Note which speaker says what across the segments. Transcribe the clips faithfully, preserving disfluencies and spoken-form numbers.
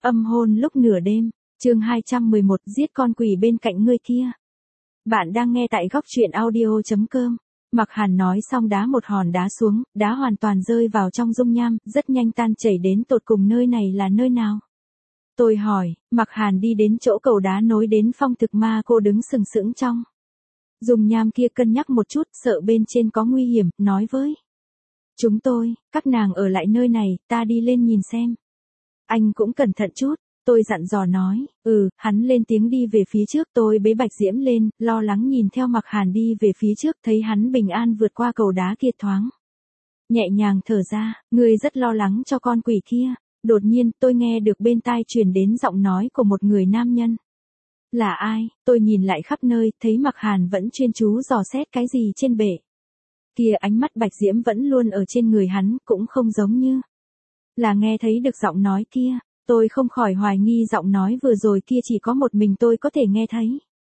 Speaker 1: Âm hôn lúc nửa đêm, chương hai trăm mười một, giết con quỷ bên cạnh ngươi kia. Bạn đang nghe tại góc truyện audio chấm com. Mặc Hàn nói xong đá một hòn đá xuống, đá hoàn toàn rơi vào trong dung nham, rất nhanh tan chảy đến tột cùng nơi này là nơi nào. Tôi hỏi, Mặc Hàn đi đến chỗ cầu đá nối đến phong thực ma cô đứng sừng sững trong dung nham kia, cân nhắc một chút, sợ bên trên có nguy hiểm, nói với chúng tôi, các nàng ở lại nơi này, ta đi lên nhìn xem. Anh cũng cẩn thận chút, tôi dặn dò nói, ừ, hắn lên tiếng đi về phía trước, tôi bế Bạch Diễm lên, lo lắng nhìn theo Mặc Hàn đi về phía trước, thấy hắn bình an vượt qua cầu đá kia thoáng nhẹ nhàng thở ra, ngươi rất lo lắng cho con quỷ kia. Đột nhiên, tôi nghe được bên tai truyền đến giọng nói của một người nam nhân. Là ai? Tôi nhìn lại khắp nơi, thấy Mặc Hàn vẫn chuyên chú dò xét cái gì trên bể kia, ánh mắt Bạch Diễm vẫn luôn ở trên người hắn, cũng không giống như là nghe thấy được giọng nói kia. Tôi không khỏi hoài nghi giọng nói vừa rồi kia chỉ có một mình tôi có thể nghe thấy.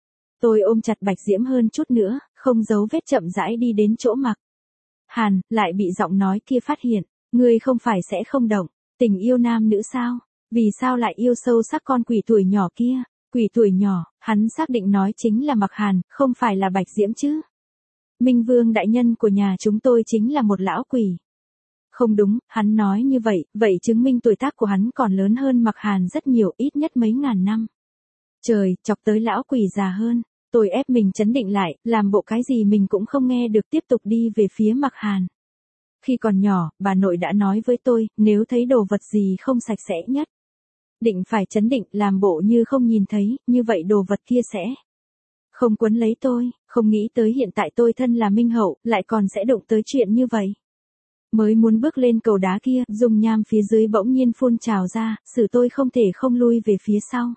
Speaker 1: Tôi ôm chặt Bạch Diễm hơn chút nữa, không giấu vết chậm rãi đi đến chỗ Mặc Hàn, lại bị giọng nói kia phát hiện. Ngươi không phải sẽ không động tình yêu nam nữ sao? Vì sao lại yêu sâu sắc con quỷ tuổi nhỏ kia? Quỷ tuổi nhỏ, hắn xác định nói chính là Mặc Hàn, không phải là Bạch Diễm chứ? Minh Vương đại nhân của nhà chúng tôi chính là một lão quỷ. Không đúng, hắn nói như vậy, vậy chứng minh tuổi tác của hắn còn lớn hơn Mặc Hàn rất nhiều, ít nhất mấy ngàn năm. Trời, chọc tới lão quỷ già hơn. Tôi ép mình trấn định lại, làm bộ cái gì mình cũng không nghe được, tiếp tục đi về phía Mặc Hàn. Khi còn nhỏ, bà nội đã nói với tôi, nếu thấy đồ vật gì không sạch sẽ nhất, định phải trấn định, làm bộ như không nhìn thấy, như vậy đồ vật kia sẽ không quấn lấy tôi. Không nghĩ tới hiện tại tôi thân là Minh Hậu, lại còn sẽ đụng tới chuyện như vậy. Mới muốn bước lên cầu đá kia, dung nham phía dưới bỗng nhiên phun trào ra, xử tôi không thể không lui về phía sau.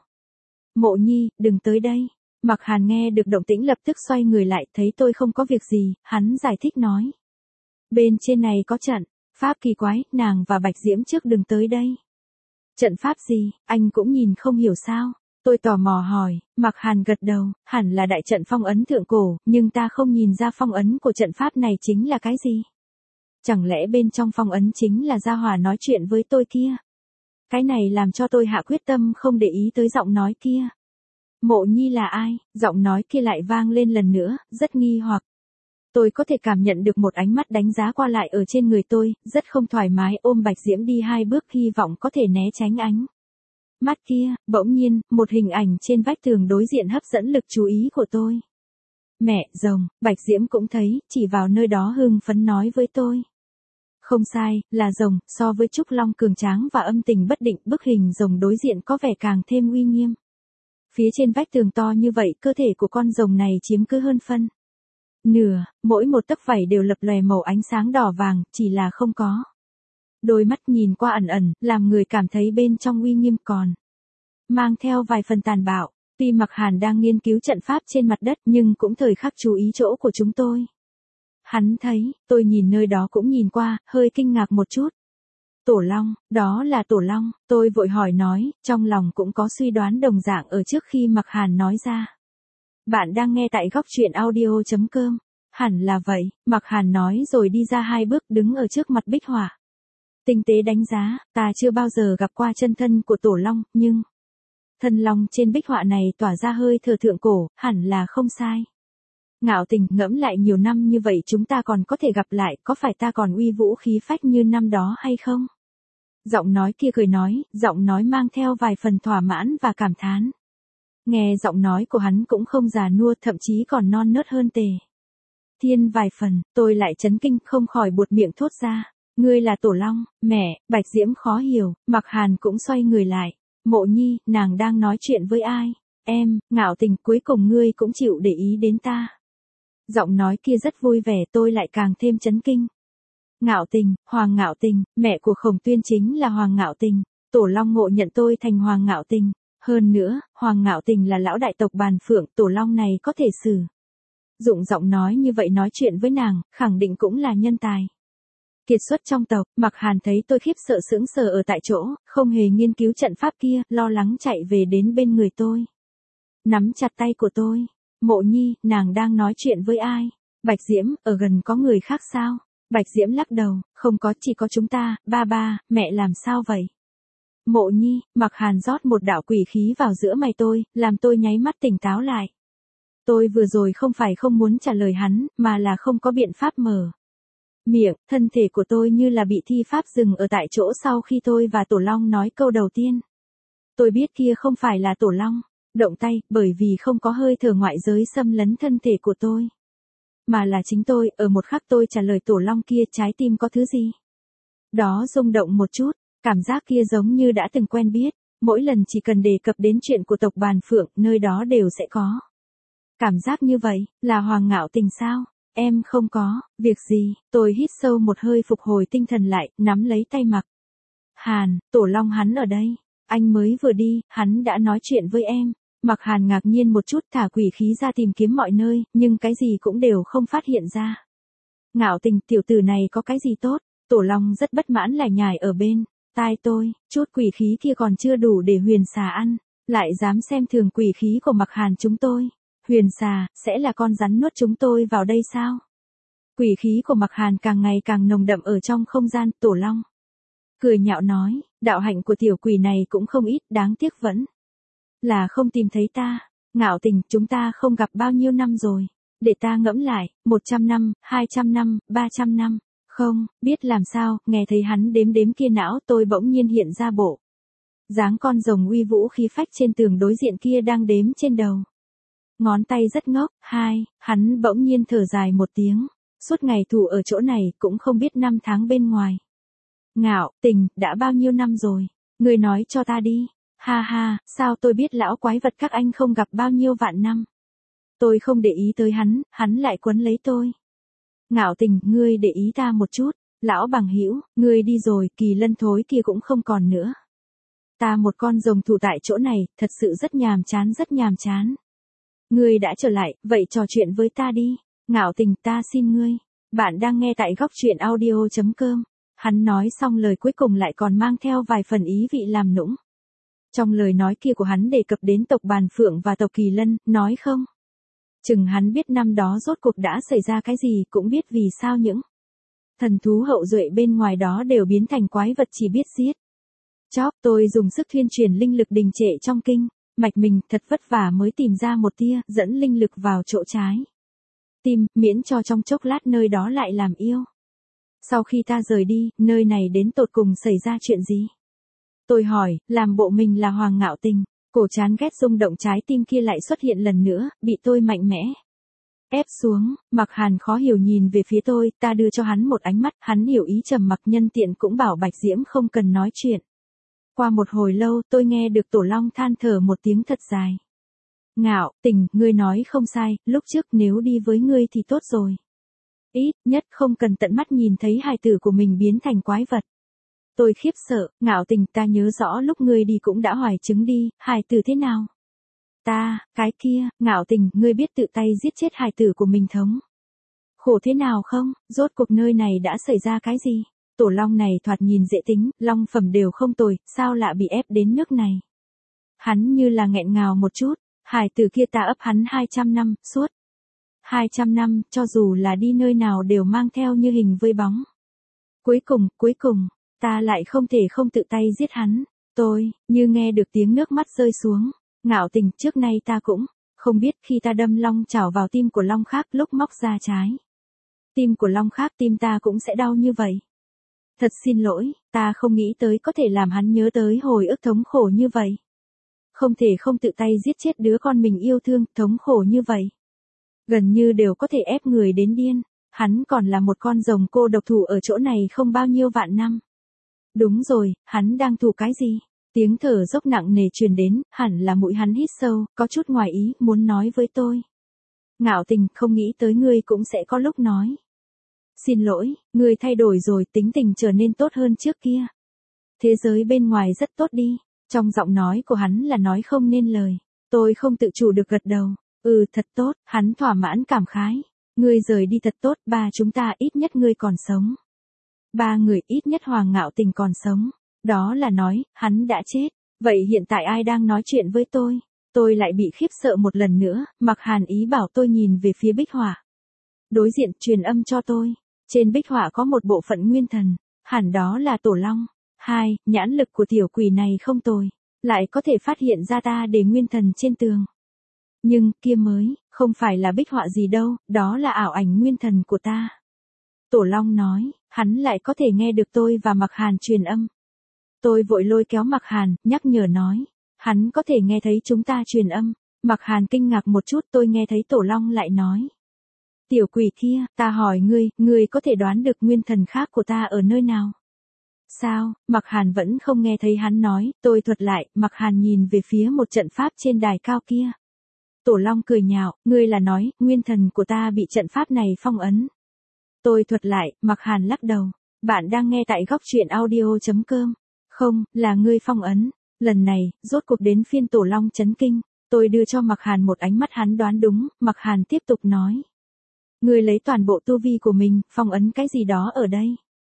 Speaker 1: Mộ Nhi, đừng tới đây. Mặc Hàn nghe được động tĩnh lập tức xoay người lại, thấy tôi không có việc gì, hắn giải thích nói. Bên trên này có trận pháp kỳ quái, nàng và Bạch Diễm trước đừng tới đây. Trận pháp gì, anh cũng nhìn không hiểu sao? Tôi tò mò hỏi. Mặc Hàn gật đầu, hẳn là đại trận phong ấn thượng cổ, nhưng ta không nhìn ra phong ấn của trận pháp này chính là cái gì. Chẳng lẽ bên trong phong ấn chính là Gia Hòa nói chuyện với tôi kia? Cái này làm cho tôi hạ quyết tâm không để ý tới giọng nói kia. Mộ Nhi là ai? Giọng nói kia lại vang lên lần nữa, rất nghi hoặc. Tôi có thể cảm nhận được một ánh mắt đánh giá qua lại ở trên người tôi, rất không thoải mái, ôm Bạch Diễm đi hai bước, hy vọng có thể né tránh ánh mắt kia. Bỗng nhiên, một hình ảnh trên vách tường đối diện hấp dẫn lực chú ý của tôi. Mẹ, rồng. Bạch Diễm cũng thấy, chỉ vào nơi đó hưng phấn nói với tôi. Không sai, là rồng, so với Trúc Long cường tráng và âm tình bất định, bức hình rồng đối diện có vẻ càng thêm uy nghiêm. Phía trên vách tường to như vậy, cơ thể của con rồng này chiếm cứ hơn phân nửa, mỗi một tấc vảy đều lập lòe màu ánh sáng đỏ vàng, chỉ là không có đôi mắt, nhìn qua ẩn ẩn, làm người cảm thấy bên trong uy nghiêm còn mang theo vài phần tàn bạo. Tuy Mặc Hàn đang nghiên cứu trận pháp trên mặt đất, nhưng cũng thời khắc chú ý chỗ của chúng tôi. Hắn thấy, tôi nhìn nơi đó cũng nhìn qua, hơi kinh ngạc một chút. Tổ Long, đó là Tổ Long. Tôi vội hỏi nói, trong lòng cũng có suy đoán đồng dạng ở trước khi Mặc Hàn nói ra. Bạn đang nghe tại góc truyện audio chấm com. Hẳn là vậy, Mặc Hàn nói rồi đi ra hai bước, đứng ở trước mặt bích họa. Tinh tế đánh giá, ta chưa bao giờ gặp qua chân thân của Tổ Long, nhưng thân long trên bích họa này tỏa ra hơi thở thượng cổ, hẳn là không sai. Ngạo Tình, ngẫm lại nhiều năm như vậy chúng ta còn có thể gặp lại, có phải ta còn uy vũ khí phách như năm đó hay không? Giọng nói kia cười nói, giọng nói mang theo vài phần thỏa mãn và cảm thán. Nghe giọng nói của hắn cũng không già nua, thậm chí còn non nớt hơn Tề Thiên vài phần. Tôi lại chấn kinh, không khỏi buột miệng thốt ra. Ngươi là Tổ Long? Mẹ. Bạch Diễm khó hiểu. Mặc Hàn cũng xoay người lại. Mộ Nhi, nàng đang nói chuyện với ai? Em. Ngạo Tình, cuối cùng ngươi cũng chịu để ý đến ta. Giọng nói kia rất vui vẻ, tôi lại càng thêm chấn kinh. Ngạo Tình, Hoàng Ngạo Tình, mẹ của Khổng Tuyên chính là Hoàng Ngạo Tình. Tổ Long ngộ nhận tôi thành Hoàng Ngạo Tình. Hơn nữa, Hoàng Ngạo Tình là lão đại tộc Bàn Phượng, Tổ Long này có thể sử dụng giọng nói như vậy nói chuyện với nàng, khẳng định cũng là nhân tài kiệt xuất trong tộc. Mặc Hàn thấy tôi khiếp sợ sững sờ ở tại chỗ, không hề nghiên cứu trận pháp kia, lo lắng chạy về đến bên người tôi. Nắm chặt tay của tôi. Mộ Nhi, nàng đang nói chuyện với ai? Bạch Diễm, ở gần có người khác sao? Bạch Diễm lắc đầu, không có, chỉ có chúng ta. Ba ba, mẹ làm sao vậy? Mộ Nhi, Mặc Hàn rót một đạo quỷ khí vào giữa mày tôi, làm tôi nháy mắt tỉnh táo lại. Tôi vừa rồi không phải không muốn trả lời hắn, mà là không có biện pháp mở miệng. Thân thể của tôi như là bị thi pháp dừng ở tại chỗ sau khi tôi và Tổ Long nói câu đầu tiên. Tôi biết kia không phải là Tổ Long động tay, bởi vì không có hơi thở ngoại giới xâm lấn thân thể của tôi. Mà là chính tôi, ở một khắc tôi trả lời Tổ Long kia, trái tim có thứ gì đó rung động một chút, cảm giác kia giống như đã từng quen biết, mỗi lần chỉ cần đề cập đến chuyện của tộc Bàn Phượng, nơi đó đều sẽ có cảm giác như vậy. Là Hoàng Ngạo Tình sao? Em không có việc gì. Tôi hít sâu một hơi phục hồi tinh thần lại, nắm lấy tay Mặc Hàn. Tổ Long hắn ở đây. Anh mới vừa đi, hắn đã nói chuyện với em. Mặc Hàn ngạc nhiên một chút, thả quỷ khí ra tìm kiếm mọi nơi, nhưng cái gì cũng đều không phát hiện ra. Ngạo Tình, tiểu tử này có cái gì tốt? Tổ Long rất bất mãn lải nhải ở bên tai tôi, chút quỷ khí kia còn chưa đủ để huyền xà ăn, lại dám xem thường quỷ khí của Mặc Hàn chúng tôi. Huyền xà, sẽ là con rắn nuốt chúng tôi vào đây sao? Quỷ khí của Mặc Hàn càng ngày càng nồng đậm ở trong không gian. Tổ Long cười nhạo nói, đạo hạnh của tiểu quỷ này cũng không ít, đáng tiếc vẫn là không tìm thấy ta. Ngạo Tình, chúng ta không gặp bao nhiêu năm rồi, để ta ngẫm lại, một trăm năm, hai trăm năm, ba trăm năm, không, biết làm sao, nghe thấy hắn đếm đếm kia não tôi bỗng nhiên hiện ra bộ dáng con rồng uy vũ khí phách trên tường đối diện kia đang đếm trên đầu ngón tay rất ngốc. Hai, hắn bỗng nhiên thở dài một tiếng, suốt ngày thủ ở chỗ này cũng không biết năm tháng bên ngoài. Ngạo Tình, đã bao nhiêu năm rồi, ngươi nói cho ta đi. Ha ha, sao tôi biết lão quái vật các anh không gặp bao nhiêu vạn năm. Tôi không để ý tới hắn, hắn lại quấn lấy tôi. Ngạo Tình, ngươi để ý ta một chút. Lão bằng hữu, ngươi đi rồi, Kỳ Lân thối kia cũng không còn nữa. Ta một con rồng thủ tại chỗ này, thật sự rất nhàm chán rất nhàm chán. Ngươi đã trở lại, vậy trò chuyện với ta đi. Ngạo Tình, ta xin ngươi. Bạn đang nghe tại góc truyện audio chấm com. Hắn nói xong lời cuối cùng lại còn mang theo vài phần ý vị làm nũng. Trong lời nói kia của hắn đề cập đến tộc Bàn Phượng và tộc Kỳ Lân, nói không chừng hắn biết năm đó rốt cuộc đã xảy ra cái gì, cũng biết vì sao những thần thú hậu duệ bên ngoài đó đều biến thành quái vật chỉ biết giết chóc. Tôi dùng sức thuyên truyền linh lực đình trệ trong kinh mạch mình, thật vất vả mới tìm ra một tia, dẫn linh lực vào chỗ trái tim, miễn cho trong chốc lát nơi đó lại làm yêu. Sau khi ta rời đi, nơi này đến tột cùng xảy ra chuyện gì? Tôi hỏi, làm bộ mình là Hoàng Ngạo Tình, cổ chán ghét rung động trái tim kia lại xuất hiện lần nữa, bị tôi mạnh mẽ ép xuống. Mặc Hàn khó hiểu nhìn về phía tôi, ta đưa cho hắn một ánh mắt, hắn hiểu ý trầm mặc, nhân tiện cũng bảo Bạch Diễm không cần nói chuyện. Qua một hồi lâu, tôi nghe được Tổ Long than thở một tiếng thật dài. Ngạo Tình, ngươi nói không sai, lúc trước nếu đi với ngươi thì tốt rồi. Ít nhất không cần tận mắt nhìn thấy hài tử của mình biến thành quái vật. Tôi khiếp sợ. Ngạo Tình, ta nhớ rõ lúc ngươi đi cũng đã hoài chứng đi, hài tử thế nào? Ta, cái kia. Ngạo Tình, ngươi biết tự tay giết chết hài tử của mình thống khổ thế nào không? Rốt cuộc nơi này đã xảy ra cái gì? Tổ Long này thoạt nhìn dễ tính, long phẩm đều không tồi, sao lạ bị ép đến nước này? Hắn như là nghẹn ngào một chút. Hài tử kia ta ấp hắn hai trăm năm, suốt hai trăm năm, cho dù là đi nơi nào đều mang theo như hình với bóng. Cuối cùng, cuối cùng, ta lại không thể không tự tay giết hắn. Tôi, như nghe được tiếng nước mắt rơi xuống. Ngạo Tình, trước nay ta cũng không biết khi ta đâm long chảo vào tim của long khác, lúc móc ra trái tim của long khác, tim ta cũng sẽ đau như vậy. Thật xin lỗi, ta không nghĩ tới có thể làm hắn nhớ tới hồi ức thống khổ như vậy. Không thể không tự tay giết chết đứa con mình yêu thương, thống khổ như vậy. Gần như đều có thể ép người đến điên. Hắn còn là một con rồng cô độc thủ ở chỗ này không bao nhiêu vạn năm. Đúng rồi, hắn đang thủ cái gì? Tiếng thở dốc nặng nề truyền đến, hẳn là mũi hắn hít sâu, có chút ngoài ý, muốn nói với tôi. Ngạo Tình, không nghĩ tới ngươi cũng sẽ có lúc nói. Xin lỗi, ngươi thay đổi rồi, tính tình trở nên tốt hơn trước kia. Thế giới bên ngoài rất tốt đi. Trong giọng nói của hắn là nói không nên lời. Tôi không tự chủ được gật đầu. Ừ, thật tốt. Hắn thỏa mãn cảm khái. Ngươi rời đi thật tốt, ba chúng ta ít nhất ngươi còn sống. Ba người ít nhất Hoàng Ngạo Tình còn sống. Đó là nói, hắn đã chết. Vậy hiện tại ai đang nói chuyện với tôi? Tôi lại bị khiếp sợ một lần nữa, Mặc Hàn ý bảo tôi nhìn về phía bích họa. Đối diện truyền âm cho tôi. Trên bích họa có một bộ phận nguyên thần. Hẳn đó là Tổ Long. Hai, nhãn lực của tiểu quỷ này không tồi, lại có thể phát hiện ra ta để nguyên thần trên tường. Nhưng, kia mới, không phải là bích họa gì đâu, đó là ảo ảnh nguyên thần của ta. Tổ Long nói, hắn lại có thể nghe được tôi và Mạc Hàn truyền âm. Tôi vội lôi kéo Mạc Hàn, nhắc nhở nói, hắn có thể nghe thấy chúng ta truyền âm. Mạc Hàn kinh ngạc một chút, tôi nghe thấy Tổ Long lại nói. Tiểu quỷ kia, ta hỏi ngươi, ngươi có thể đoán được nguyên thần khác của ta ở nơi nào? Sao, Mạc Hàn vẫn không nghe thấy hắn nói, tôi thuật lại, Mạc Hàn nhìn về phía một trận pháp trên đài cao kia. Tổ Long cười nhạo, ngươi là nói, nguyên thần của ta bị trận pháp này phong ấn. Tôi thuật lại, Mạc Hàn lắc đầu. Bạn đang nghe tại góc truyện audio chấm com. Không, là ngươi phong ấn. Lần này, rốt cuộc đến phiên Tổ Long chấn kinh. Tôi đưa cho Mạc Hàn một ánh mắt, hắn đoán đúng, Mạc Hàn tiếp tục nói. Ngươi lấy toàn bộ tu vi của mình, phong ấn cái gì đó ở đây.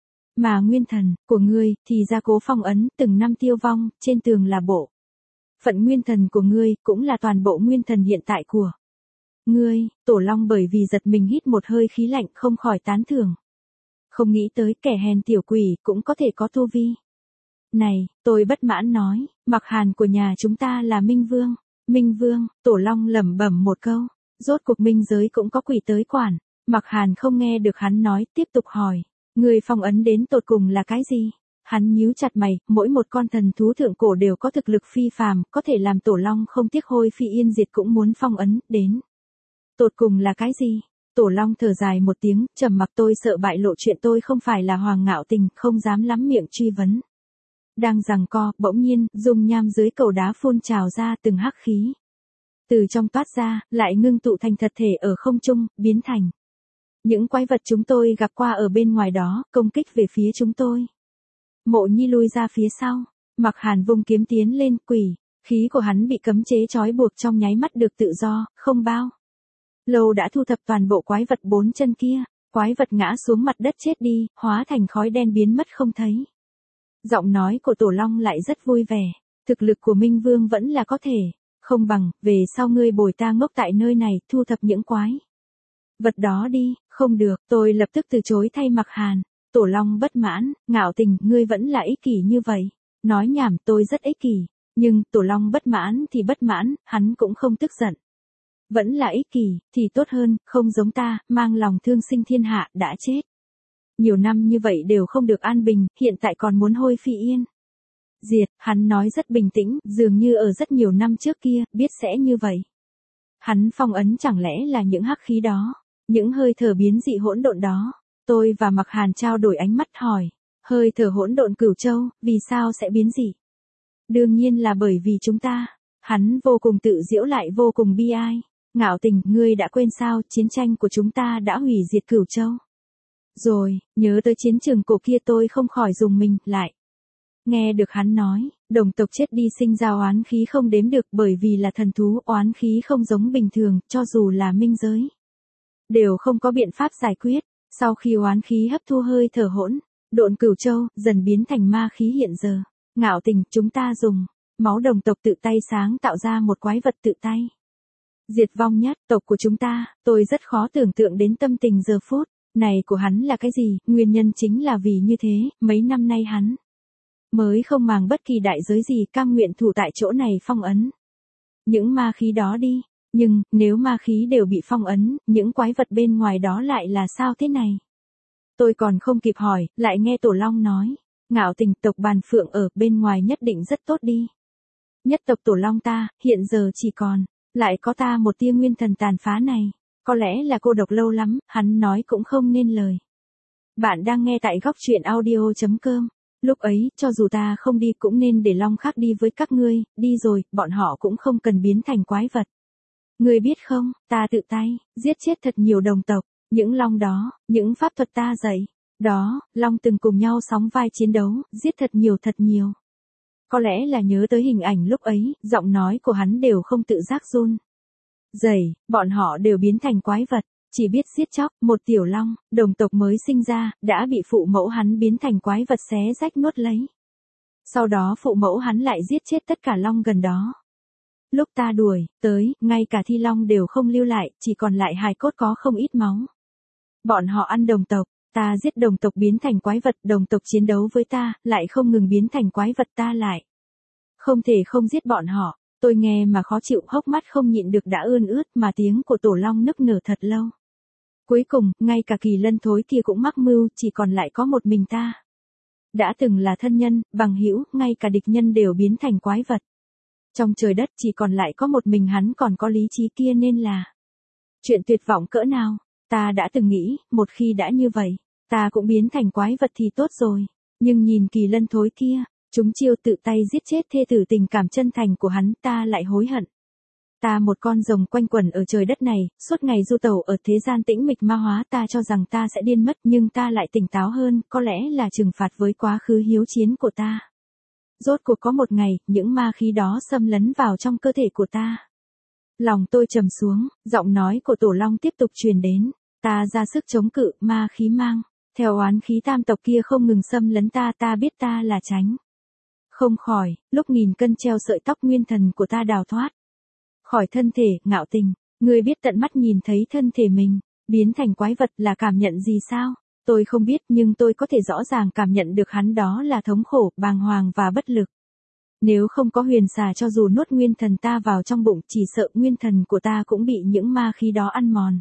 Speaker 1: Mà nguyên thần, của ngươi, thì ra cố phong ấn, từng năm tiêu vong, trên tường là bộ. Phận nguyên thần của ngươi, cũng là toàn bộ nguyên thần hiện tại của ngươi. Tổ Long bởi vì giật mình hít một hơi khí lạnh không khỏi tán thưởng. Không nghĩ tới kẻ hèn tiểu quỷ, cũng có thể có tu vi. Này, tôi bất mãn nói, Mạc Hàn của nhà chúng ta là Minh Vương. Minh Vương, Tổ Long lẩm bẩm một câu, rốt cuộc minh giới cũng có quỷ tới quản. Mạc Hàn không nghe được hắn nói, tiếp tục hỏi, người phong ấn đến tột cùng là cái gì? Hắn nhíu chặt mày, mỗi một con thần thú thượng cổ đều có thực lực phi phàm, có thể làm Tổ Long không tiếc hôi phi yên diệt cũng muốn phong ấn, đến. Tột cùng là cái gì? Tổ Long thở dài một tiếng, trầm mặc, tôi sợ bại lộ chuyện, tôi không phải là Hoàng Ngạo Tình, không dám lắm miệng truy vấn. Đang giằng co, bỗng nhiên, dung nham dưới cầu đá phun trào ra từng hắc khí. Từ trong toát ra, lại ngưng tụ thành thật thể ở không trung, biến thành những quái vật chúng tôi gặp qua ở bên ngoài đó, công kích về phía chúng tôi. Mộ Nhi lui ra phía sau, Mạc Hàn vung kiếm tiến lên, quỷ, khí của hắn bị cấm chế trói buộc trong nháy mắt được tự do, không bao lâu đã thu thập toàn bộ quái vật bốn chân kia, quái vật ngã xuống mặt đất chết đi, hóa thành khói đen biến mất không thấy. Giọng nói của Tổ Long lại rất vui vẻ, thực lực của Minh Vương vẫn là có thể, không bằng, về sau ngươi bồi ta ngốc tại nơi này, thu thập những quái vật đó đi. Không được, tôi lập tức từ chối thay Mạc Hàn. Tổ Long bất mãn, Ngạo Tình, ngươi vẫn là ích kỷ như vậy. Nói nhảm, tôi rất ích kỷ, nhưng Tổ Long bất mãn thì bất mãn, hắn cũng không tức giận. Vẫn là ích kỷ, thì tốt hơn, không giống ta, mang lòng thương sinh thiên hạ, đã chết. Nhiều năm như vậy đều không được an bình, hiện tại còn muốn hôi phi yên diệt. Hắn nói rất bình tĩnh, dường như ở rất nhiều năm trước kia, biết sẽ như vậy. Hắn phong ấn chẳng lẽ là những hắc khí đó, những hơi thở biến dị hỗn độn đó. Tôi và Mạc Hàn trao đổi ánh mắt hỏi, hơi thở hỗn độn Cửu Châu, vì sao sẽ biến dị? Đương nhiên là bởi vì chúng ta. Hắn vô cùng tự giễu lại vô cùng bi ai. Ngạo Tình, ngươi đã quên sao, chiến tranh của chúng ta đã hủy diệt Cửu Châu. Rồi, nhớ tới chiến trường cổ kia, tôi không khỏi dùng mình, lại. Nghe được hắn nói, đồng tộc chết đi sinh ra oán khí không đếm được, bởi vì là thần thú, oán khí không giống bình thường, cho dù là minh giới đều không có biện pháp giải quyết. Sau khi oán khí hấp thu hơi thở hỗn độn Cửu Châu, dần biến thành ma khí hiện giờ. Ngạo Tình, chúng ta dùng máu đồng tộc tự tay sáng tạo ra một quái vật tự tay diệt vong nhất tộc của chúng ta. Tôi rất khó tưởng tượng đến tâm tình giờ phút này của hắn là cái gì, nguyên nhân chính là vì như thế, mấy năm nay hắn mới không màng bất kỳ đại giới gì, cam nguyện thủ tại chỗ này phong ấn những ma khí đó đi. Nhưng, nếu ma khí đều bị phong ấn, những quái vật bên ngoài đó lại là sao thế này? Tôi còn không kịp hỏi, lại nghe Tổ Long nói, Ngạo Tình, tộc Bàn Phượng ở bên ngoài nhất định rất tốt đi. Nhất tộc Tổ Long ta, hiện giờ chỉ còn lại có ta một tia nguyên thần tàn phá này, có lẽ là cô độc lâu lắm, hắn nói cũng không nên lời. Bạn đang nghe tại góc truyện audio chấm com. Lúc ấy, cho dù ta không đi cũng nên để Long khác đi với các ngươi, đi rồi, bọn họ cũng không cần biến thành quái vật. Ngươi biết không, ta tự tay giết chết thật nhiều đồng tộc, những Long đó, những pháp thuật ta dạy, đó, Long từng cùng nhau sóng vai chiến đấu, giết thật nhiều thật nhiều. Có lẽ là nhớ tới hình ảnh lúc ấy, giọng nói của hắn đều không tự giác run rẩy, bọn họ đều biến thành quái vật, chỉ biết giết chóc. Một tiểu Long, đồng tộc mới sinh ra, đã bị phụ mẫu hắn biến thành quái vật xé rách nuốt lấy. Sau đó phụ mẫu hắn lại giết chết tất cả Long gần đó. Lúc ta đuổi tới, ngay cả thi Long đều không lưu lại, chỉ còn lại hài cốt có không ít máu. Bọn họ ăn đồng tộc, Ta giết đồng tộc biến thành quái vật, đồng tộc chiến đấu với ta, lại không ngừng biến thành quái vật, ta lại không thể không giết bọn họ. Tôi nghe mà khó chịu, hốc mắt không nhịn được đã ươn ướt, mà tiếng của Tổ Long nức nở thật lâu. Cuối cùng, ngay cả Kỳ Lân thối kia cũng mắc mưu, chỉ còn lại có một mình ta. Đã từng là thân nhân, bằng hữu, ngay cả địch nhân đều biến thành quái vật. Trong trời đất chỉ còn lại có một mình hắn còn có lý trí kia, nên là chuyện tuyệt vọng cỡ nào. Ta đã từng nghĩ, một khi đã như vậy, ta cũng biến thành quái vật thì tốt rồi. Nhưng nhìn Kỳ Lân thối kia, chúng chiêu tự tay giết chết thê tử tình cảm chân thành của hắn, ta lại hối hận. Ta một con rồng quanh quẩn ở trời đất này, suốt ngày du tẩu ở thế gian tĩnh mịch ma hóa, ta cho rằng ta sẽ điên mất, nhưng ta lại tỉnh táo hơn, có lẽ là trừng phạt với quá khứ hiếu chiến của ta. Rốt cuộc có một ngày, những ma khí đó xâm lấn vào trong cơ thể của ta. Lòng tôi trầm xuống, giọng nói của Tổ Long tiếp tục truyền đến. Ta ra sức chống cự, ma khí mang theo oán khí tam tộc kia không ngừng xâm lấn ta, ta biết ta là tránh không khỏi, lúc nghìn cân treo sợi tóc nguyên thần của ta đào thoát khỏi thân thể. Ngạo Tình, ngươi biết tận mắt nhìn thấy thân thể mình biến thành quái vật là cảm nhận gì sao? Tôi không biết, nhưng tôi có thể rõ ràng cảm nhận được hắn, đó là thống khổ, bàng hoàng và bất lực. Nếu không có huyền xà cho dù nuốt nguyên thần ta vào trong bụng, chỉ sợ nguyên thần của ta cũng bị những ma khí đó ăn mòn.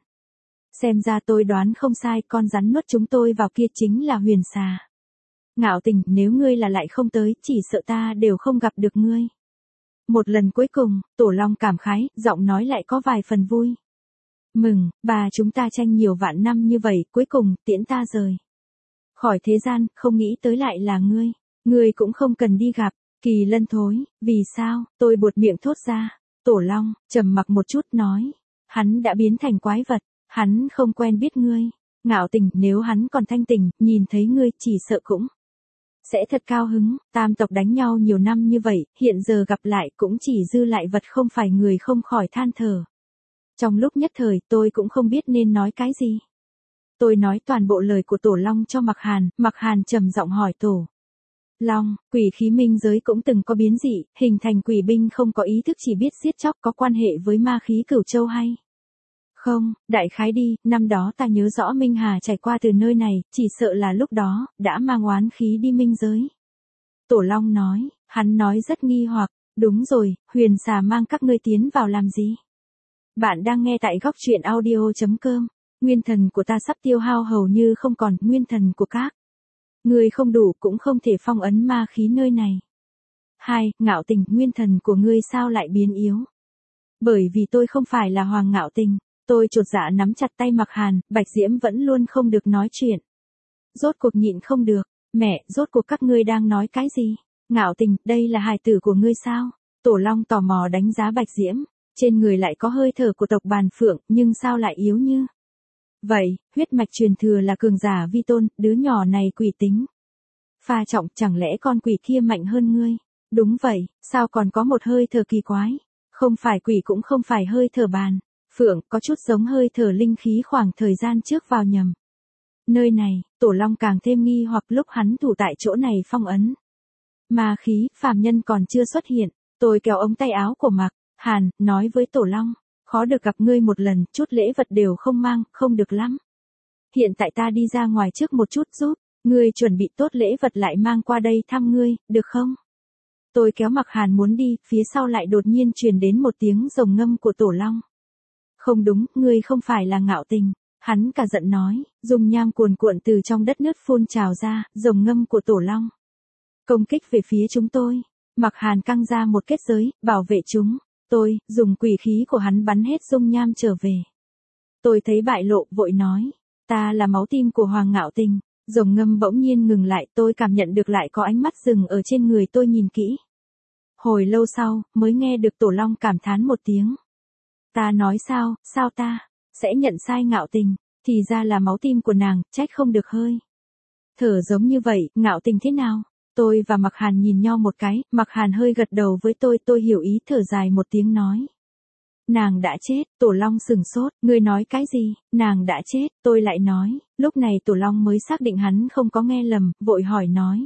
Speaker 1: Xem ra tôi đoán không sai, con rắn nuốt chúng tôi vào kia chính là huyền xà. Ngạo Tình, nếu ngươi là lại không tới, chỉ sợ ta đều không gặp được ngươi. Một lần cuối cùng, Tổ Long cảm khái, giọng nói lại có vài phần vui. Mừng, bà chúng ta tranh nhiều vạn năm như vậy, cuối cùng, tiễn ta rời khỏi thế gian, không nghĩ tới lại là ngươi. Ngươi cũng không cần đi gặp Kỳ Lân thối, vì sao? Tôi buột miệng thốt ra. Tổ Long trầm mặc một chút nói, hắn đã biến thành quái vật, hắn không quen biết ngươi. Ngạo Tình, nếu hắn còn thanh tỉnh, nhìn thấy ngươi chỉ sợ cũng sẽ thật cao hứng. Tam tộc đánh nhau nhiều năm như vậy, hiện giờ gặp lại cũng chỉ dư lại vật không phải người, không khỏi than thở. Trong lúc nhất thời, tôi cũng không biết nên nói cái gì. Tôi nói toàn bộ lời của Tổ Long cho Mạc Hàn, Mạc Hàn trầm giọng hỏi Tổ Long, quỷ khí minh giới cũng từng có biến dị, hình thành quỷ binh không có ý thức chỉ biết giết chóc, có quan hệ với ma khí Cửu Châu hay không? Đại khái đi, năm đó ta nhớ rõ Minh Hà trải qua từ nơi này, chỉ sợ là lúc đó, đã mang oán khí đi minh giới. Tổ Long nói, hắn nói rất nghi hoặc, đúng rồi, huyền xà mang các ngươi tiến vào làm gì? Bạn đang nghe tại góc truyện audio chấm com. Nguyên thần của ta sắp tiêu hao hầu như không còn, nguyên thần của các ngươi không đủ, cũng không thể phong ấn ma khí nơi này. Hai, Ngạo Tình, nguyên thần của ngươi sao lại biến yếu? Bởi vì tôi không phải là Hoàng Ngạo Tình. Tôi chột dạ nắm chặt tay Mạc Hàn, Bạch Diễm vẫn luôn không được nói chuyện. Rốt cuộc nhịn không được, mẹ, rốt cuộc các ngươi đang nói cái gì? Ngạo Tình, đây là hài tử của ngươi sao? Tổ Long tò mò đánh giá Bạch Diễm, trên người lại có hơi thở của tộc Bàn Phượng, nhưng sao lại yếu như vậy? Huyết mạch truyền thừa là cường giả vi tôn, đứa nhỏ này quỷ tính pha trọng, chẳng lẽ con quỷ kia mạnh hơn ngươi? Đúng vậy, sao còn có một hơi thở kỳ quái? Không phải quỷ cũng không phải hơi thở Bàn Phượng, có chút giống hơi thở linh khí khoảng thời gian trước vào nhầm nơi này. Tổ Long càng thêm nghi hoặc, lúc hắn thủ tại chỗ này phong ấn ma khí, phàm nhân còn chưa xuất hiện. Tôi kéo ống tay áo của Mạc Hàn, nói với Tổ Long, khó được gặp ngươi một lần, chút lễ vật đều không mang, không được lắm. Hiện tại ta đi ra ngoài trước một chút giúp ngươi chuẩn bị tốt lễ vật lại mang qua đây thăm ngươi, được không? Tôi kéo Mạc Hàn muốn đi, phía sau lại đột nhiên truyền đến một tiếng rồng ngâm của Tổ Long. Không đúng, ngươi không phải là Ngạo Tình. Hắn cả giận nói, dung nham cuồn cuộn từ trong đất nứt phun trào ra, rồng ngâm của Tổ Long công kích về phía chúng tôi. Mạc Hàn căng ra một kết giới, bảo vệ chúng. Tôi dùng quỷ khí của hắn bắn hết dung nham trở về. Tôi thấy bại lộ, vội nói, ta là máu tim của Hoàng Ngạo Tình. Rồng ngâm bỗng nhiên ngừng lại, tôi cảm nhận được lại có ánh mắt dừng ở trên người tôi nhìn kỹ. Hồi lâu sau, mới nghe được Tổ Long cảm thán một tiếng. Ta nói sao, sao ta sẽ nhận sai Ngạo Tình, thì ra là máu tim của nàng, trách không được hơi thở giống như vậy. Ngạo Tình thế nào? Tôi và Mạc Hàn nhìn nhau một cái, Mạc Hàn hơi gật đầu với tôi, tôi hiểu ý, thở dài một tiếng nói. Nàng đã chết. Tổ Long sừng sốt, ngươi nói cái gì? Nàng đã chết, tôi lại nói. Lúc này Tổ Long mới xác định hắn không có nghe lầm, vội hỏi nói.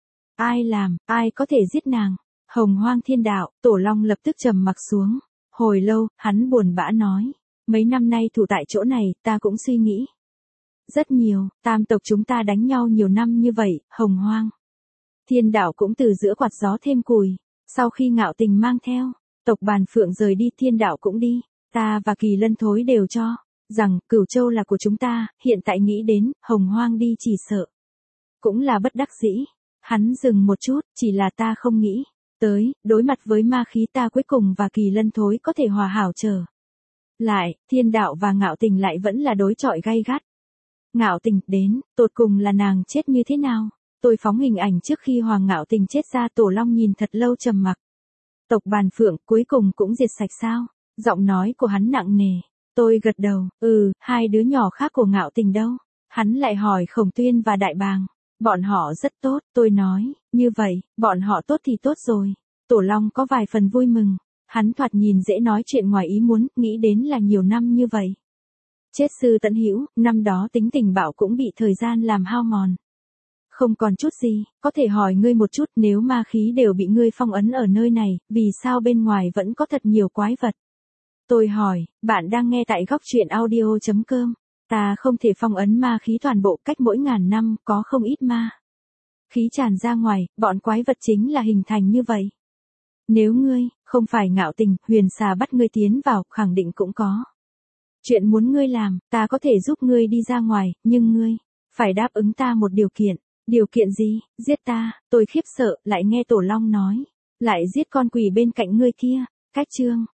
Speaker 1: Ai làm, ai có thể giết nàng? Hồng Hoang Thiên Đạo. Tổ Long lập tức trầm mặc xuống. Hồi lâu, hắn buồn bã nói. Mấy năm nay thủ tại chỗ này, ta cũng suy nghĩ. Rất nhiều, tam tộc chúng ta đánh nhau nhiều năm như vậy, hồng hoang. Thiên đạo cũng từ giữa quạt gió thêm củi. Sau khi Ngạo Tình mang theo, tộc Bàn Phượng rời đi, thiên đạo cũng đi. Ta và Kỳ Lân Thối đều cho rằng Cửu Châu là của chúng ta, hiện tại nghĩ đến, hồng hoang đi chỉ sợ. Cũng là bất đắc dĩ. Hắn dừng một chút, chỉ là ta không nghĩ. Tới, đối mặt với ma khí ta cuối cùng và Kỳ Lân Thối có thể hòa hảo trở lại, thiên đạo và Ngạo Tình lại vẫn là đối chọi gay gắt. Ngạo Tình, đến, tột cùng là nàng chết như thế nào? Tôi phóng hình ảnh trước khi Hoàng Ngạo Tình chết ra, Tổ Long nhìn thật lâu trầm mặc. Tộc Bàn Phượng cuối cùng cũng diệt sạch sao? Giọng nói của hắn nặng nề. Tôi gật đầu, ừ, hai đứa nhỏ khác của Ngạo Tình đâu? Hắn lại hỏi Khổng Tuyên và Đại Bàng. Bọn họ rất tốt, tôi nói, như vậy, bọn họ tốt thì tốt rồi. Tổ Long có vài phần vui mừng. Hắn thoạt nhìn dễ nói chuyện ngoài ý muốn, nghĩ đến là nhiều năm như vậy. Chết sư Tẫn Hữu, năm đó tính tình bạo cũng bị thời gian làm hao mòn. Không còn chút gì, có thể hỏi ngươi một chút, nếu ma khí đều bị ngươi phong ấn ở nơi này, vì sao bên ngoài vẫn có thật nhiều quái vật? Tôi hỏi, bạn đang nghe tại góc truyện audio chấm com. Ta không thể phong ấn ma khí toàn bộ, cách mỗi ngàn năm, có không ít ma khí tràn ra ngoài, bọn quái vật chính là hình thành như vậy. Nếu ngươi, không phải Ngạo Tình, Huyền Xà bắt ngươi tiến vào, khẳng định cũng có chuyện muốn ngươi làm, ta có thể giúp ngươi đi ra ngoài, nhưng ngươi phải đáp ứng ta một điều kiện. Điều kiện gì? Giết ta. Tôi khiếp sợ, lại nghe Tổ Long nói, lại giết con quỷ bên cạnh ngươi kia. Cách chương